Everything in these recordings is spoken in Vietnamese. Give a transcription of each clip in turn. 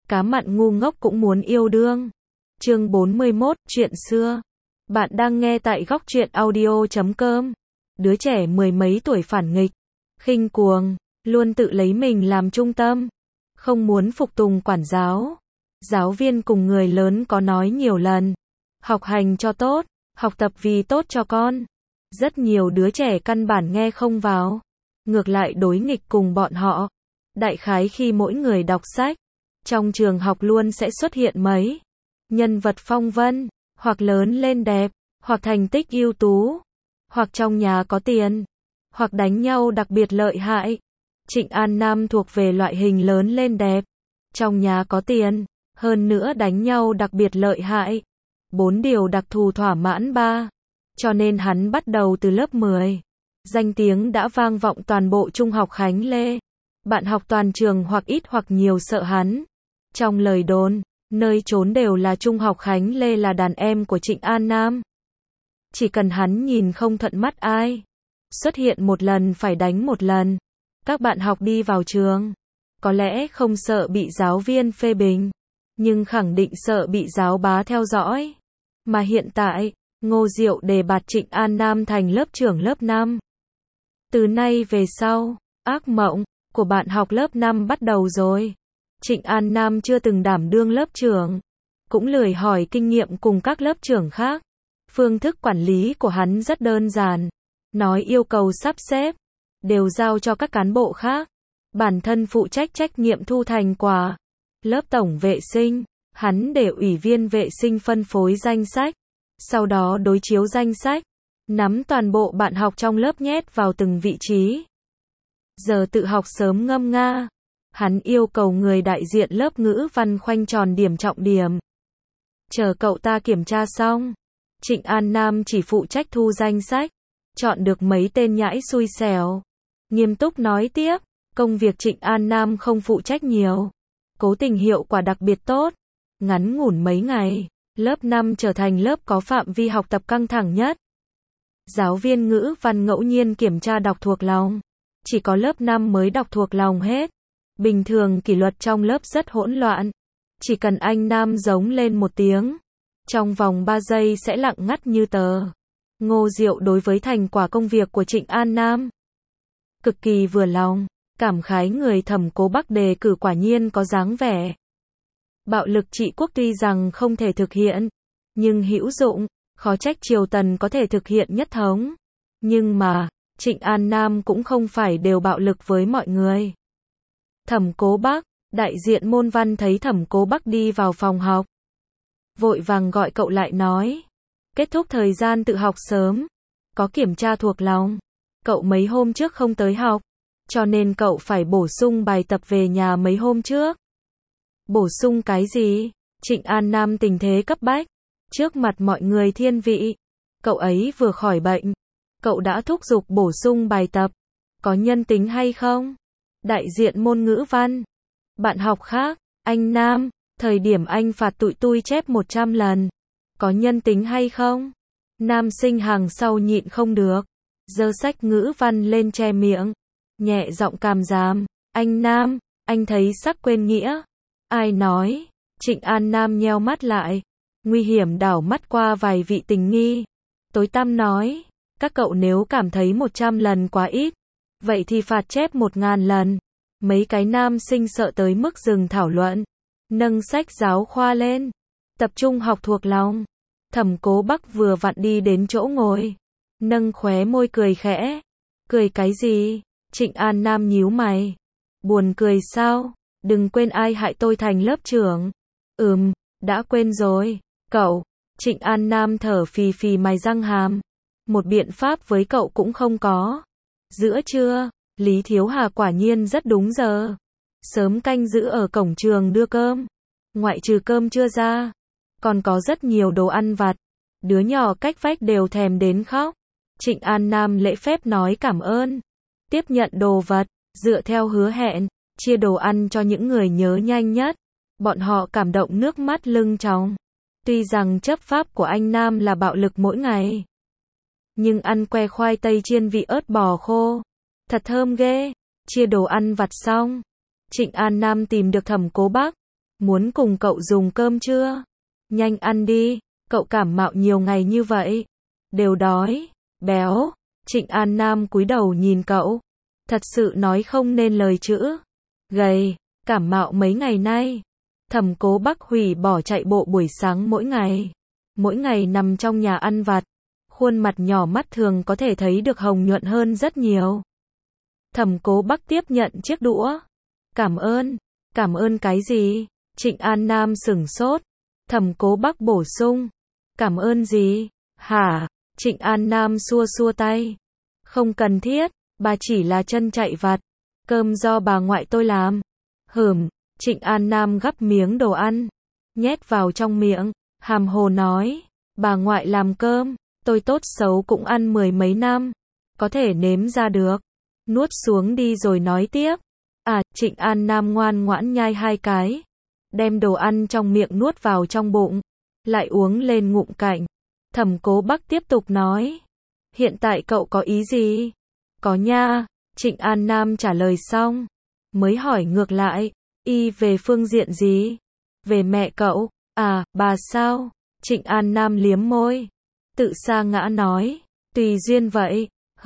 cá mặn ngu ngốc cũng muốn yêu đương. Chương 41, chuyện xưa. Bạn đang nghe tại góc truyện audio.com. Đứa trẻ mười mấy tuổi phản nghịch, khinh cuồng, luôn tự lấy mình làm trung tâm, không muốn phục tùng quản giáo. Giáo viên cùng người lớn có nói nhiều lần, học hành cho tốt, học tập vì tốt cho con. Rất nhiều đứa trẻ căn bản nghe không vào, ngược lại đối nghịch cùng bọn họ. Đại khái khi mỗi người đọc sách, trong trường học luôn sẽ xuất hiện mấy nhân vật phong vân, hoặc lớn lên đẹp, hoặc thành tích ưu tú, hoặc trong nhà có tiền, hoặc đánh nhau đặc biệt lợi hại. Trịnh An Nam thuộc về loại hình lớn lên đẹp, trong nhà có tiền, hơn nữa đánh nhau đặc biệt lợi hại. 4 điều đặc thù thỏa mãn ba. Cho nên hắn bắt đầu từ lớp 10. Danh tiếng đã vang vọng toàn bộ Trung học Khánh Lê. Bạn học toàn trường hoặc ít hoặc nhiều sợ hắn. Trong lời đồn, nơi trốn đều là Trung học Khánh Lê là đàn em của Trịnh An Nam. Chỉ cần hắn nhìn không thuận mắt ai, xuất hiện một lần phải đánh một lần. Các bạn học đi vào trường, có lẽ không sợ bị giáo viên phê bình, nhưng khẳng định sợ bị giáo bá theo dõi. Mà hiện tại, Ngô Diệu đề bạt Trịnh An Nam thành lớp trưởng lớp 5. Từ nay về sau, ác mộng của bạn học lớp 5 bắt đầu rồi. Trịnh An Nam chưa từng đảm đương lớp trưởng, cũng lười hỏi kinh nghiệm cùng các lớp trưởng khác. Phương thức quản lý của hắn rất đơn giản, nói yêu cầu sắp xếp, đều giao cho các cán bộ khác. Bản thân phụ trách trách nhiệm thu thành quả. Lớp tổng vệ sinh, hắn để ủy viên vệ sinh phân phối danh sách, sau đó đối chiếu danh sách, nắm toàn bộ bạn học trong lớp nhét vào từng vị trí. Giờ tự học sớm ngâm nga, hắn yêu cầu người đại diện lớp ngữ văn khoanh tròn điểm trọng điểm. Chờ cậu ta kiểm tra xong, Trịnh An Nam chỉ phụ trách thu danh sách, chọn được mấy tên nhãi xui xẻo. Nghiêm túc nói tiếp, công việc Trịnh An Nam không phụ trách nhiều, cố tình hiệu quả đặc biệt tốt. Ngắn ngủn mấy ngày, lớp 5 trở thành lớp có phạm vi học tập căng thẳng nhất. Giáo viên ngữ văn ngẫu nhiên kiểm tra đọc thuộc lòng, chỉ có lớp 5 mới đọc thuộc lòng hết. Bình thường kỷ luật trong lớp rất hỗn loạn, chỉ cần anh Nam giống lên một tiếng, trong vòng 3 giây sẽ lặng ngắt như tờ. Ngô Diệu đối với thành quả công việc của Trịnh An Nam cực kỳ vừa lòng, cảm khái người Thẩm Cố Bắc đề cử quả nhiên có dáng vẻ. Bạo lực trị quốc tuy rằng không thể thực hiện, nhưng hữu dụng, khó trách Triều Tần có thể thực hiện nhất thống. Nhưng mà, Trịnh An Nam cũng không phải đều bạo lực với mọi người. Thẩm Cố Bắc, đại diện môn văn thấy Thẩm Cố Bắc đi vào phòng học, vội vàng gọi cậu lại nói, kết thúc thời gian tự học sớm, có kiểm tra thuộc lòng, cậu mấy hôm trước không tới học, cho nên cậu phải bổ sung bài tập về nhà mấy hôm trước. Bổ sung cái gì? Trịnh An Nam tình thế cấp bách, trước mặt mọi người thiên vị. Cậu ấy vừa khỏi bệnh, cậu đã thúc giục bổ sung bài tập, có nhân tính hay không? Đại diện môn ngữ văn, bạn học khác, anh Nam, thời điểm anh phạt tụi tui chép 100 lần, có nhân tính hay không? Nam sinh hàng sau nhịn không được, giơ sách ngữ văn lên che miệng, nhẹ giọng càm ràm, anh Nam, anh thấy sắc quên nghĩa. Ai nói? Trịnh An Nam nheo mắt lại, nguy hiểm đảo mắt qua vài vị tình nghi. Tối tăm nói, các cậu nếu cảm thấy 100 lần quá ít, vậy thì phạt chép 1000 lần. Mấy cái nam sinh sợ tới mức dừng thảo luận, nâng sách giáo khoa lên, tập trung học thuộc lòng. Thẩm Cố Bắc vừa vặn đi đến chỗ ngồi, nâng khóe môi cười khẽ. Cười cái gì? Trịnh An Nam nhíu mày. Buồn cười sao? Đừng quên ai hại tôi thành lớp trưởng. Đã quên rồi. Cậu. Trịnh An Nam thở phì phì mài răng hàm. Một biện pháp với cậu cũng không có. Giữa trưa, Lý Thiếu Hà quả nhiên rất đúng giờ. Sớm canh giữ ở cổng trường đưa cơm. Ngoại trừ cơm trưa ra, còn có rất nhiều đồ ăn vặt. Đứa nhỏ cách vách đều thèm đến khóc. Trịnh An Nam lễ phép nói cảm ơn, tiếp nhận đồ vật, dựa theo hứa hẹn, chia đồ ăn cho những người nhớ nhanh nhất. Bọn họ cảm động nước mắt lưng tròng. Tuy rằng chấp pháp của anh Nam là bạo lực mỗi ngày, nhưng ăn que khoai tây chiên vị ớt bò khô, thật thơm ghê. Chia đồ ăn vặt xong, Trịnh An Nam tìm được Thẩm Cố Bắc, Muốn cùng cậu dùng cơm chưa? Nhanh ăn đi, cậu cảm mạo nhiều ngày như vậy. Đều đói, béo. Trịnh An Nam cúi đầu nhìn cậu. Thật sự nói không nên lời chữ. Gầy, cảm mạo mấy ngày nay. Thẩm Cố Bắc hủy bỏ chạy bộ buổi sáng mỗi ngày. Mỗi ngày nằm trong nhà ăn vặt. Khuôn mặt nhỏ mắt thường có thể thấy được hồng nhuận hơn rất nhiều. Thẩm Cố Bắc tiếp nhận chiếc đũa. Cảm ơn cái gì? Trịnh An Nam sửng sốt. Thẩm Cố Bắc bổ sung. Cảm ơn gì? Hả? Trịnh An Nam xua xua tay. Không cần thiết, bà chỉ là chân chạy vặt. Cơm do bà ngoại tôi làm. Trịnh An Nam gắp miếng đồ ăn. Nhét vào trong miệng, hàm hồ nói. Bà ngoại làm cơm, tôi tốt xấu cũng ăn mười mấy năm. Có thể nếm ra được. Nuốt xuống đi rồi nói tiếp. Trịnh An Nam ngoan ngoãn nhai 2 cái. Đem đồ ăn trong miệng nuốt vào trong bụng. Lại uống lên ngụm cạnh. Thẩm Cố Bắc tiếp tục nói. Hiện tại cậu có ý gì? Có nha. Trịnh An Nam trả lời xong. Mới hỏi ngược lại. Y về phương diện gì? Về mẹ cậu. Bà sao? Trịnh An Nam liếm môi. Tự sa ngã nói. Tùy duyên vậy.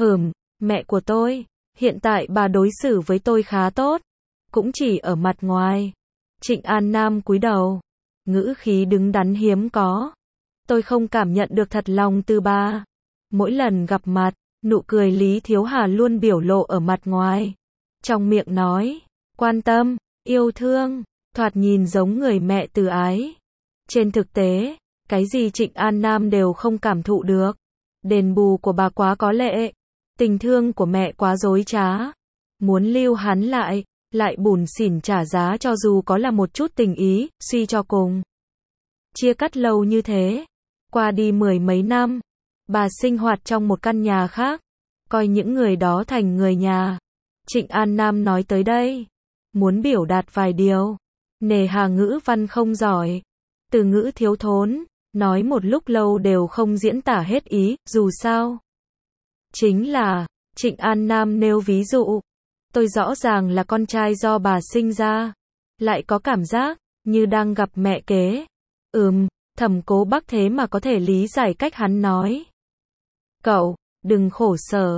Mẹ của tôi. Hiện tại bà đối xử với tôi khá tốt. Cũng chỉ ở mặt ngoài. Trịnh An Nam cúi đầu. Ngữ khí đứng đắn hiếm có. Tôi không cảm nhận được thật lòng từ bà. Mỗi lần gặp mặt, nụ cười Lý Thiếu Hà luôn biểu lộ ở mặt ngoài. Trong miệng nói. Quan tâm, yêu thương, thoạt nhìn giống người mẹ từ ái. Trên thực tế, cái gì Trịnh An Nam đều không cảm thụ được. Đền bù của bà quá có lệ. Tình thương của mẹ quá dối trá. Muốn lưu hắn lại bủn xỉn trả giá cho dù có là một chút tình ý, suy cho cùng. Chia cắt lâu như thế. Qua đi mười mấy năm. Bà sinh hoạt trong một căn nhà khác. Coi những người đó thành người nhà. Trịnh An Nam nói tới đây. Muốn biểu đạt vài điều. Nề hà ngữ văn không giỏi. Từ ngữ thiếu thốn. Nói một lúc lâu đều không diễn tả hết ý, dù sao. Chính là, Trịnh An Nam nêu ví dụ. Tôi rõ ràng là con trai do bà sinh ra. Lại có cảm giác, như đang gặp mẹ kế. Thẩm Cố Bắc thế mà có thể lý giải cách hắn nói. Cậu, đừng khổ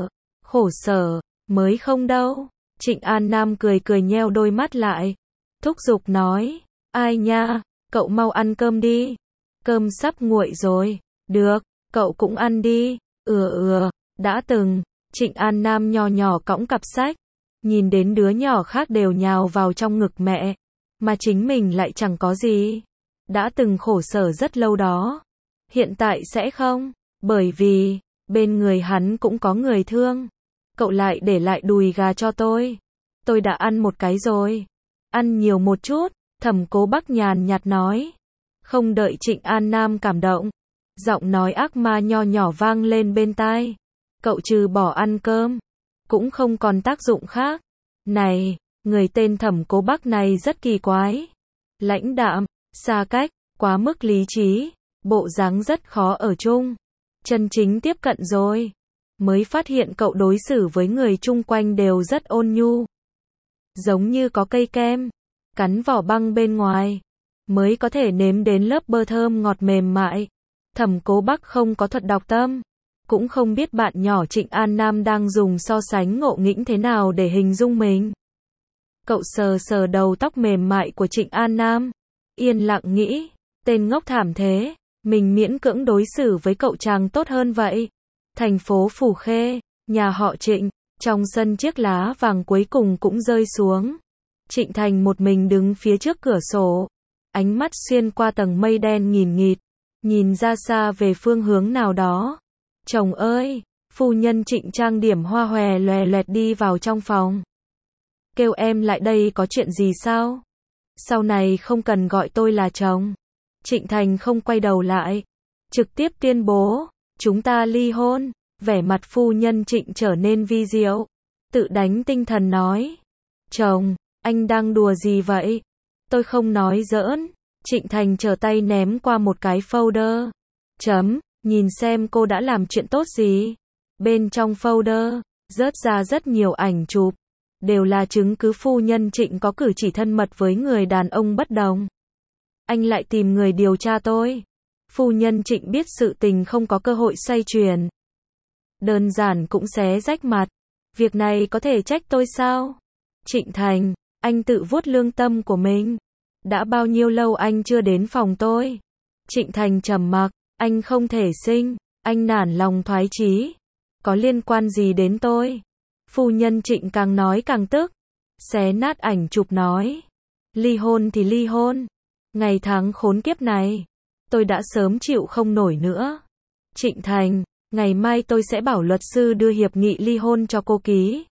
sở, mới không đâu. Trịnh An Nam cười cười nheo đôi mắt lại. Thúc giục nói, ai nha, cậu mau ăn cơm đi. Cơm sắp nguội rồi. Được, cậu cũng ăn đi. Đã từng, Trịnh An Nam nho nhỏ cõng cặp sách. Nhìn đến đứa nhỏ khác đều nhào vào trong ngực mẹ. Mà chính mình lại chẳng có gì. Đã từng khổ sở rất lâu đó. Hiện tại sẽ không. Bởi vì, bên người hắn cũng có người thương. Cậu lại để lại đùi gà cho tôi. Tôi đã ăn một cái rồi. Ăn nhiều một chút. Thẩm Cố Bắc nhàn nhạt nói. Không đợi Trịnh An Nam cảm động. Giọng nói ác ma nho nhỏ vang lên bên tai. Cậu trừ bỏ ăn cơm. Cũng không còn tác dụng khác. Này, người tên Thẩm Cố Bắc này rất kỳ quái. Lãnh đạm, xa cách, quá mức lý trí. Bộ dáng rất khó ở chung. Chân chính tiếp cận rồi. Mới phát hiện cậu đối xử với người chung quanh đều rất ôn nhu. Giống như có cây kem. Cắn vỏ băng bên ngoài. Mới có thể nếm đến lớp bơ thơm ngọt mềm mại. Thẩm Cố Bắc không có thuật đọc tâm. Cũng không biết bạn nhỏ Trịnh An Nam đang dùng so sánh ngộ nghĩnh thế nào để hình dung mình. Cậu sờ sờ đầu tóc mềm mại của Trịnh An Nam. Yên lặng nghĩ. Tên ngốc thảm thế. Mình miễn cưỡng đối xử với cậu chàng tốt hơn vậy. Thành phố Phủ Khê. Nhà họ Trịnh. Trong sân chiếc lá vàng cuối cùng cũng rơi xuống. Trịnh Thành một mình đứng phía trước cửa sổ. Ánh mắt xuyên qua tầng mây đen nghìn nghịt. Nhìn ra xa về phương hướng nào đó. Chồng ơi, phu nhân Trịnh trang điểm hoa hòe loè loẹt đi vào trong phòng. Kêu em lại đây có chuyện gì sao? Sau này không cần gọi tôi là chồng. Trịnh Thành không quay đầu lại. Trực tiếp tuyên bố, chúng ta ly hôn. Vẻ mặt phu nhân Trịnh trở nên vi diệu. Tự đánh tinh thần nói. Chồng, anh đang đùa gì vậy? Tôi không nói giỡn. Trịnh Thành trở tay ném qua một cái folder. Nhìn xem cô đã làm chuyện tốt gì. Bên trong folder, rớt ra rất nhiều ảnh chụp. Đều là chứng cứ phu nhân Trịnh có cử chỉ thân mật với người đàn ông bất đồng. anh lại tìm người điều tra tôi. Phu nhân Trịnh biết sự tình không có cơ hội xoay chuyển. Đơn giản cũng xé rách mặt. Việc này có thể trách tôi sao? Trịnh Thành, anh tự vuốt lương tâm của mình. Đã bao nhiêu lâu anh chưa đến phòng tôi? Trịnh Thành trầm mặc, anh không thể sinh, anh nản lòng thoái chí. Có liên quan gì đến tôi? Phu nhân Trịnh càng nói càng tức. Xé nát ảnh chụp nói. Ly hôn thì ly hôn. Ngày tháng khốn kiếp này. Tôi đã sớm chịu không nổi nữa. Trịnh Thành, ngày mai tôi sẽ bảo luật sư đưa hiệp nghị ly hôn cho cô ký.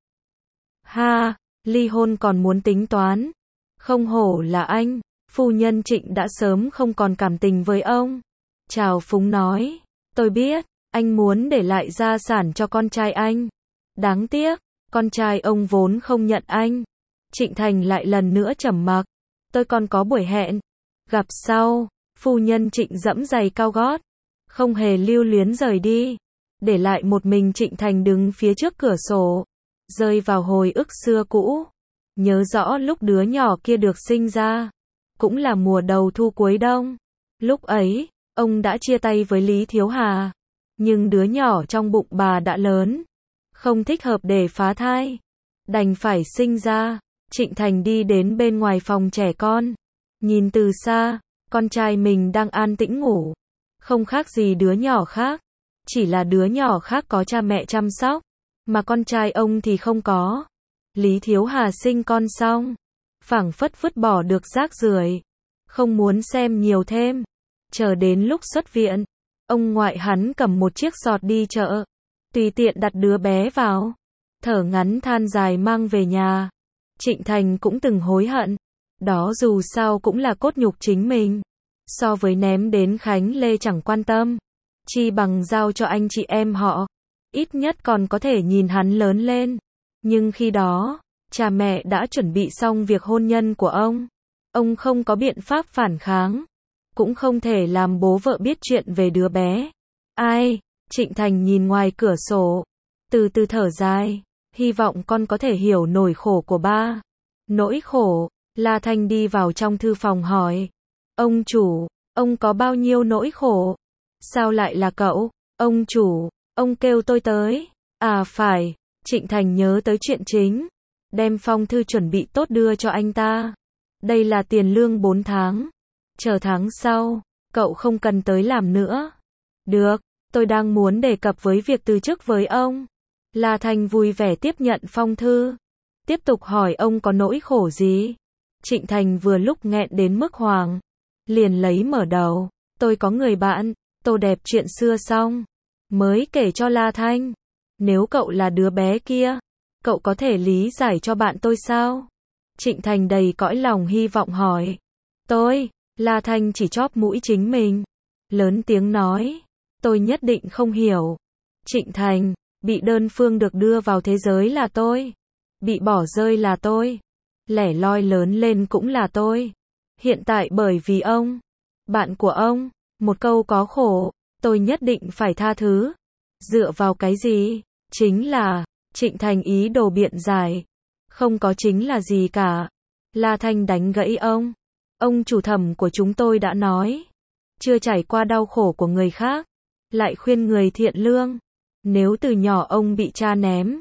Ha, ly hôn còn muốn tính toán. Không hổ là anh. Phu nhân Trịnh đã sớm không còn cảm tình với ông. Trào phúng nói. Tôi biết, anh muốn để lại gia sản cho con trai anh. Đáng tiếc, con trai ông vốn không nhận anh. Trịnh Thành lại lần nữa trầm mặc. Tôi còn có buổi hẹn. Gặp sau. Phu nhân Trịnh dẫm giày cao gót. Không hề lưu luyến rời đi. Để lại một mình Trịnh Thành đứng phía trước cửa sổ. Rơi vào hồi ức xưa cũ. Nhớ rõ lúc đứa nhỏ kia được sinh ra. Cũng là mùa đầu thu cuối đông. Lúc ấy, ông đã chia tay với Lý Thiếu Hà. Nhưng đứa nhỏ trong bụng bà đã lớn. Không thích hợp để phá thai. Đành phải sinh ra. Trịnh Thành đi đến bên ngoài phòng trẻ con. Nhìn từ xa, con trai mình đang an tĩnh ngủ. Không khác gì đứa nhỏ khác. Chỉ là đứa nhỏ khác có cha mẹ chăm sóc. Mà con trai ông thì không có. Lý Thiếu Hà sinh con xong. Phảng phất vứt bỏ được rác rưởi. Không muốn xem nhiều thêm. Chờ đến lúc xuất viện. Ông ngoại hắn cầm một chiếc giọt đi chợ. Tùy tiện đặt đứa bé vào. Thở ngắn than dài mang về nhà. Trịnh Thành cũng từng hối hận. Đó dù sao cũng là cốt nhục chính mình. So với ném đến Khánh Lê chẳng quan tâm. Chi bằng giao cho anh chị em họ. Ít nhất còn có thể nhìn hắn lớn lên. Nhưng khi đó, cha mẹ đã chuẩn bị xong việc hôn nhân của ông. Ông không có biện pháp phản kháng. Cũng không thể làm bố vợ biết chuyện về đứa bé. Ai? Trịnh Thành nhìn ngoài cửa sổ. Từ từ thở dài. Hy vọng con có thể hiểu nỗi khổ của ba. Nỗi khổ. La Thanh đi vào trong thư phòng hỏi. Ông chủ, ông có bao nhiêu nỗi khổ? Sao lại là cậu? Ông chủ, ông kêu tôi tới. À phải. Trịnh Thành nhớ tới chuyện chính. Đem phong thư chuẩn bị tốt đưa cho anh ta. Đây là tiền lương 4 tháng. Chờ tháng sau, cậu không cần tới làm nữa. Được, tôi đang muốn đề cập với việc từ chức với ông. La Thanh vui vẻ tiếp nhận phong thư. Tiếp tục hỏi ông có nỗi khổ gì. Trịnh Thành vừa lúc nghẹn đến mức hoảng. Liền lấy mở đầu. Tôi có người bạn, tô đẹp chuyện xưa xong. Mới kể cho La Thanh. Nếu cậu là đứa bé kia, cậu có thể lý giải cho bạn tôi sao? Trịnh Thành đầy cõi lòng hy vọng hỏi. Tôi, La Thanh chỉ chóp mũi chính mình. Lớn tiếng nói. Tôi nhất định không hiểu. Trịnh Thành, bị đơn phương được đưa vào thế giới là tôi. Bị bỏ rơi là tôi. Lẻ loi lớn lên cũng là tôi. Hiện tại bởi vì ông, bạn của ông, một câu có khổ, tôi nhất định phải tha thứ. Dựa vào cái gì? Chính là, Trịnh Thành ý đồ biện giải. Không có chính là gì cả. La Thanh đánh gãy ông. Ông chủ thẩm của chúng tôi đã nói. Chưa trải qua đau khổ của người khác. Lại khuyên người thiện lương. Nếu từ nhỏ ông bị cha ném.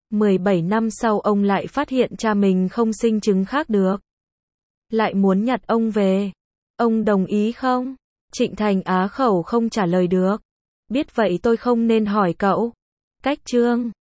17 năm sau ông lại phát hiện cha mình không sinh chứng khác được. Lại muốn nhặt ông về. Ông đồng ý không? Trịnh Thành á khẩu không trả lời được. Biết vậy tôi không nên hỏi cậu. Cách chương